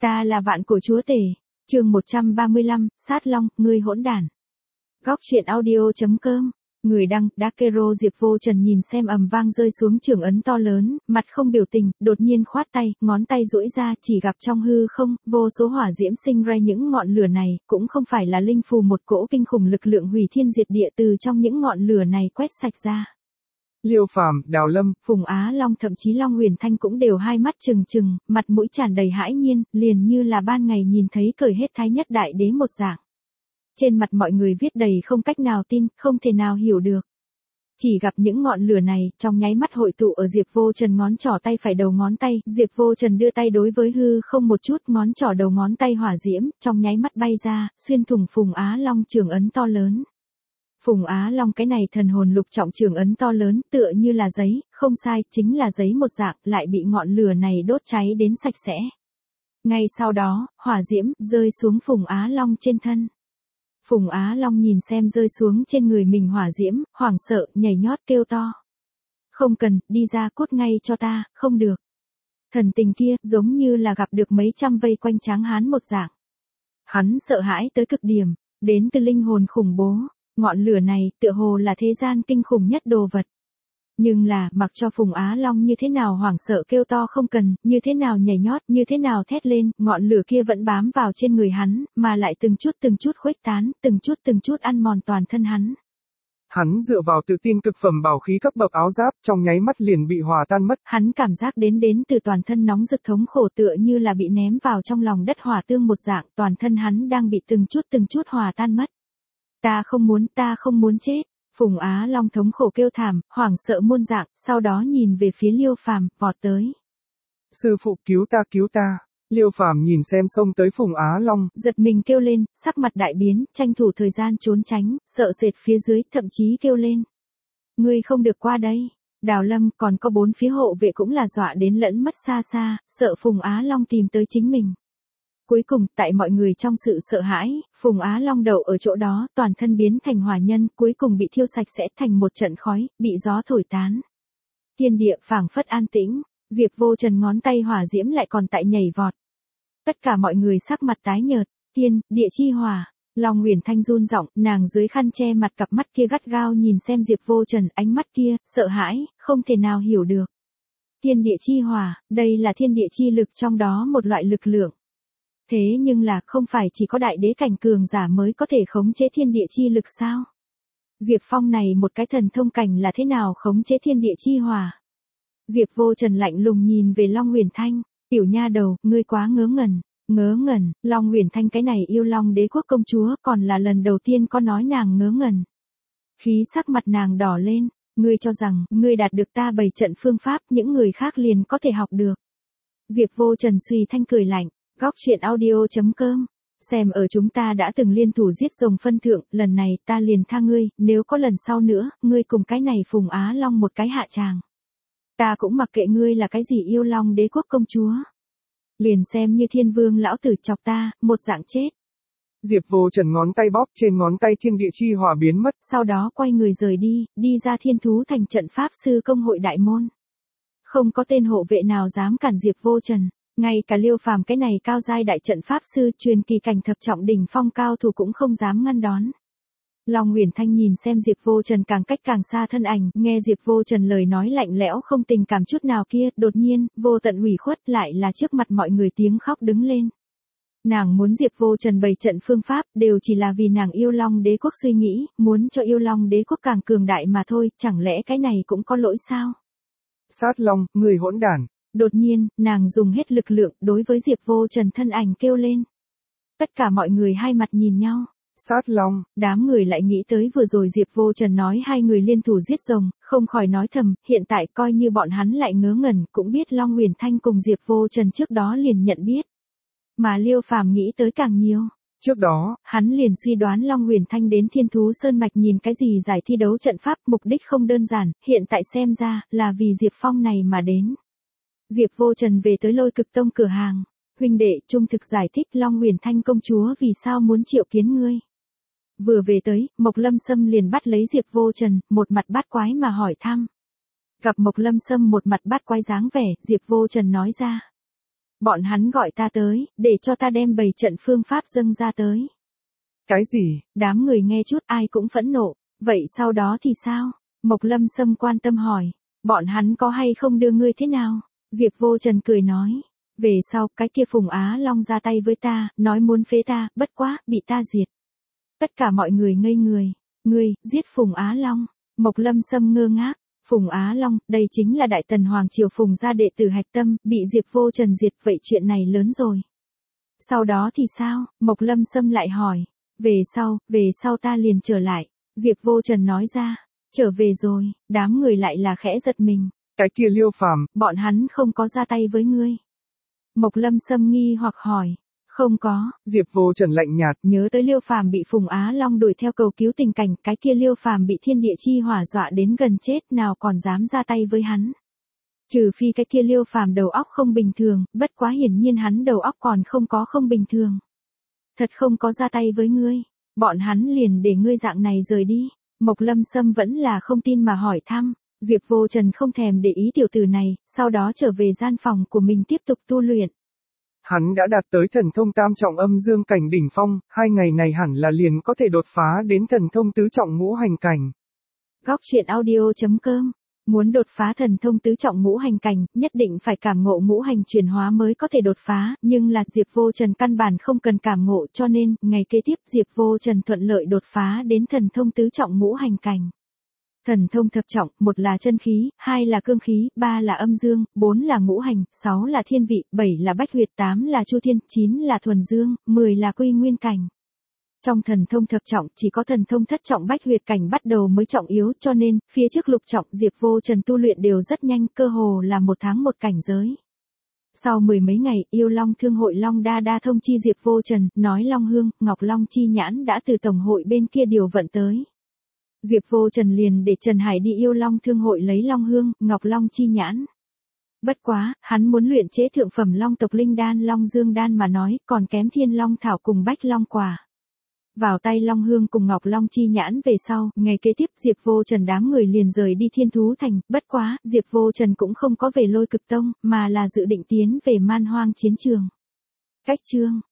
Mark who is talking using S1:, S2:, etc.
S1: Ta là vạn cổ chúa tể. Chương 135, Sát Long, ngươi hỗn đản. Góc truyện audio.com. Người đăng, Dakero Diệp Vô Trần nhìn xem ầm vang rơi xuống trường ấn to lớn, mặt không biểu tình, đột nhiên khoát tay, ngón tay duỗi ra, chỉ gặp trong hư không, vô số hỏa diễm sinh ra những ngọn lửa này, cũng không phải là linh phù một cỗ kinh khủng lực lượng hủy thiên diệt địa từ trong những ngọn lửa này quét sạch ra.
S2: Liêu Phàm, Đào Lâm,
S1: Phùng Á Long thậm chí Long Huyền Thanh cũng đều hai mắt trừng trừng, mặt mũi tràn đầy hãi nhiên, liền như là ban ngày nhìn thấy cởi hết thái nhất đại đế một dạng. Trên mặt mọi người viết đầy không cách nào tin, không thể nào hiểu được. Chỉ gặp những ngọn lửa này, trong nháy mắt hội tụ ở Diệp Vô Trần ngón trỏ tay phải đầu ngón tay, Diệp Vô Trần đưa tay đối với hư không một chút, ngón trỏ đầu ngón tay hỏa diễm, trong nháy mắt bay ra, xuyên thủng Phùng Á Long trường ấn to lớn. Phùng Á Long cái này thần hồn lục trọng trường ấn to lớn tựa như là giấy, không sai, chính là giấy một dạng, lại bị ngọn lửa này đốt cháy đến sạch sẽ. Ngay sau đó, hỏa diễm rơi xuống Phùng Á Long trên thân. Phùng Á Long nhìn xem rơi xuống trên người mình hỏa diễm, hoảng sợ, nhảy nhót kêu to. Không cần, đi ra cút ngay cho ta, không được. Thần tình kia giống như là gặp được mấy trăm vây quanh tráng hán một dạng. Hắn sợ hãi tới cực điểm, đến từ linh hồn khủng bố. Ngọn lửa này tựa hồ là thế gian kinh khủng nhất đồ vật. Nhưng là, mặc cho Phùng Á Long như thế nào hoảng sợ kêu to không cần, như thế nào nhảy nhót, như thế nào thét lên, ngọn lửa kia vẫn bám vào trên người hắn, mà lại từng chút khuếch tán, từng chút ăn mòn toàn thân hắn.
S2: Hắn dựa vào tự tin cực phẩm bảo khí cấp bậc áo giáp, trong nháy mắt liền bị hòa tan mất.
S1: Hắn cảm giác đến từ toàn thân nóng rực thống khổ tựa như là bị ném vào trong lòng đất hỏa tương một dạng, toàn thân hắn đang bị từng chút hòa tan mất. Ta không muốn chết. Phùng Á Long thống khổ kêu thảm, hoảng sợ muôn dạng, sau đó nhìn về phía Liêu Phàm, vọt tới.
S2: Sư phụ cứu ta. Liêu Phàm nhìn xem xông tới Phùng Á Long,
S1: giật mình kêu lên, sắc mặt đại biến, tranh thủ thời gian trốn tránh, sợ sệt phía dưới, thậm chí kêu lên. Ngươi không được qua đây. Đào Lâm còn có 4 phía hộ vệ cũng là dọa đến lẫn mất xa xa, sợ Phùng Á Long tìm tới chính mình. Cuối cùng, tại mọi người trong sự sợ hãi, Phùng Á Long đậu ở chỗ đó, toàn thân biến thành hỏa nhân, cuối cùng bị thiêu sạch sẽ thành một trận khói, bị gió thổi tán. Thiên địa phảng phất an tĩnh, Diệp Vô Trần ngón tay hỏa diễm lại còn tại nhảy vọt. Tất cả mọi người sắc mặt tái nhợt, địa chi hỏa. Long Huyền Thanh run giọng, nàng dưới khăn che mặt cặp mắt kia gắt gao nhìn xem Diệp Vô Trần, ánh mắt kia, sợ hãi, không thể nào hiểu được. Thiên địa chi hỏa, đây là thiên địa chi lực trong đó một loại lực lượng. Thế nhưng là không phải chỉ có đại đế cảnh cường giả mới có thể khống chế thiên địa chi lực sao? Diệp Phong này một cái thần thông cảnh là thế nào khống chế thiên địa chi hỏa? Diệp Vô Trần lạnh lùng nhìn về Long Huyền Thanh, tiểu nha đầu, ngươi quá ngớ ngẩn, Long Huyền Thanh cái này yêu Long đế quốc công chúa còn là lần đầu tiên có nói nàng ngớ ngẩn. Khí sắc mặt nàng đỏ lên, ngươi cho rằng, ngươi đạt được ta 7 trận phương pháp những người khác liền có thể học được. Diệp Vô Trần suy thanh cười lạnh. Góc truyện audio.com. Xem ở chúng ta đã từng liên thủ giết rồng phân thượng, lần này ta liền tha ngươi, nếu có lần sau nữa, ngươi cùng cái này Phùng Á Long một cái hạ tràng. Ta cũng mặc kệ ngươi là cái gì yêu Long đế quốc công chúa. Liền xem như Thiên Vương lão tử chọc ta, một dạng chết.
S2: Diệp Vô Trần ngón tay bóp trên ngón tay thiên địa chi hỏa biến mất.
S1: Sau đó quay người rời đi ra Thiên Thú thành trận pháp sư công hội đại môn. Không có tên hộ vệ nào dám cản Diệp Vô Trần. Ngay cả Liêu Phàm cái này cao giai đại trận pháp sư truyền kỳ cảnh thập trọng đỉnh phong cao thủ cũng không dám ngăn đón. Long Huyền Thanh nhìn xem Diệp Vô Trần càng cách càng xa thân ảnh, nghe Diệp Vô Trần lời nói lạnh lẽo không tình cảm chút nào kia, đột nhiên, vô tận hủy khuất lại là trước mặt mọi người tiếng khóc đứng lên. Nàng muốn Diệp Vô Trần bày trận phương pháp, đều chỉ là vì nàng yêu Long đế quốc suy nghĩ, muốn cho yêu Long đế quốc càng cường đại mà thôi, chẳng lẽ cái này cũng có lỗi sao?
S2: Sát Long, người hỗn đản.
S1: Đột nhiên, nàng dùng hết lực lượng đối với Diệp Vô Trần thân ảnh kêu lên. Tất cả mọi người hai mặt nhìn nhau.
S2: Sát Long,
S1: đám người lại nghĩ tới vừa rồi Diệp Vô Trần nói hai người liên thủ giết rồng, không khỏi nói thầm, hiện tại coi như bọn hắn lại ngớ ngẩn, cũng biết Long Huyền Thanh cùng Diệp Vô Trần trước đó liền nhận biết. Mà Liêu Phàm nghĩ tới càng nhiều.
S2: Trước đó,
S1: hắn liền suy đoán Long Huyền Thanh đến Thiên Thú Sơn Mạch nhìn cái gì giải thi đấu trận pháp, mục đích không đơn giản, hiện tại xem ra, là vì Diệp Phong này mà đến. Diệp Vô Trần về tới Lôi Cực Tông cửa hàng. Huynh đệ trung thực giải thích Long Huyền Thanh công chúa vì sao muốn triệu kiến ngươi. Vừa về tới, Mộc Lâm Sâm liền bắt lấy Diệp Vô Trần, một mặt bát quái mà hỏi thăm. Gặp Mộc Lâm Sâm một mặt bát quái dáng vẻ, Diệp Vô Trần nói ra. Bọn hắn gọi ta tới, để cho ta đem bày trận phương pháp dâng ra tới.
S2: Cái gì?
S1: Đám người nghe chút ai cũng phẫn nộ, vậy sau đó thì sao? Mộc Lâm Sâm quan tâm hỏi, bọn hắn có hay không đưa ngươi thế nào? Diệp Vô Trần cười nói, về sau cái kia Phùng Á Long ra tay với ta, nói muốn phế ta, bất quá, bị ta diệt. Tất cả mọi người ngây người, ngươi, giết Phùng Á Long. Mộc Lâm Sâm ngơ ngác, Phùng Á Long, đây chính là Đại Tần Hoàng Triều Phùng gia đệ tử hạch tâm, bị Diệp Vô Trần diệt, vậy chuyện này lớn rồi. Sau đó thì sao? Mộc Lâm Sâm lại hỏi, về sau ta liền trở lại. Diệp Vô Trần nói ra, trở về rồi, đám người lại là khẽ giật mình.
S2: Cái kia Liêu Phàm,
S1: bọn hắn không có ra tay với ngươi. Mộc Lâm Sâm nghi hoặc hỏi, không có.
S2: Diệp Vô Trần lạnh nhạt,
S1: nhớ tới Liêu Phàm bị Phùng Á Long đuổi theo cầu cứu tình cảnh, cái kia Liêu Phàm bị thiên địa chi hỏa dọa đến gần chết, nào còn dám ra tay với hắn. Trừ phi cái kia Liêu Phàm đầu óc không bình thường, bất quá hiển nhiên hắn đầu óc còn không bình thường. Thật không có ra tay với ngươi, bọn hắn liền để ngươi dạng này rời đi. Mộc Lâm Sâm vẫn là không tin mà hỏi thăm. Diệp Vô Trần không thèm để ý tiểu tử này, sau đó trở về gian phòng của mình tiếp tục tu luyện.
S2: Hắn đã đạt tới thần thông tam trọng âm dương cảnh đỉnh phong, 2 ngày này hẳn là liền có thể đột phá đến thần thông tứ trọng ngũ hành cảnh.
S1: Góc truyện audio.com. Muốn đột phá thần thông tứ trọng ngũ hành cảnh, nhất định phải cảm ngộ ngũ hành chuyển hóa mới có thể đột phá, nhưng là Diệp Vô Trần căn bản không cần cảm ngộ, cho nên, ngày kế tiếp Diệp Vô Trần thuận lợi đột phá đến thần thông tứ trọng ngũ hành cảnh. Thần thông thập trọng, 1 là chân khí, 2 là cương khí, 3 là âm dương, 4 là ngũ hành, 6 là thiên vị, 7 là bách huyệt, 8 là chu thiên, 9 là thuần dương, 10 là quy nguyên cảnh. Trong thần thông thập trọng, chỉ có thần thông thất trọng bách huyệt cảnh bắt đầu mới trọng yếu, cho nên, phía trước lục trọng Diệp Vô Trần tu luyện đều rất nhanh, cơ hồ là 1 tháng 1 cảnh giới. Sau 10 mấy ngày, Yêu Long Thương hội Long Đa Đa thông chi Diệp Vô Trần, nói Long Hương, Ngọc Long Chi Nhãn đã từ tổng hội bên kia điều vận tới. Diệp Vô Trần liền để Trần Hải đi Yêu Long Thương hội lấy Long Hương, Ngọc Long Chi Nhãn. Bất quá, hắn muốn luyện chế thượng phẩm Long tộc linh đan Long Dương đan mà nói, còn kém Thiên Long thảo cùng Bách Long quả. Vào tay Long Hương cùng Ngọc Long Chi Nhãn về sau, ngày kế tiếp Diệp Vô Trần đám người liền rời đi Thiên Thú Thành, bất quá, Diệp Vô Trần cũng không có về Lôi Cực Tông, mà là dự định tiến về Man Hoang chiến trường. Cách chương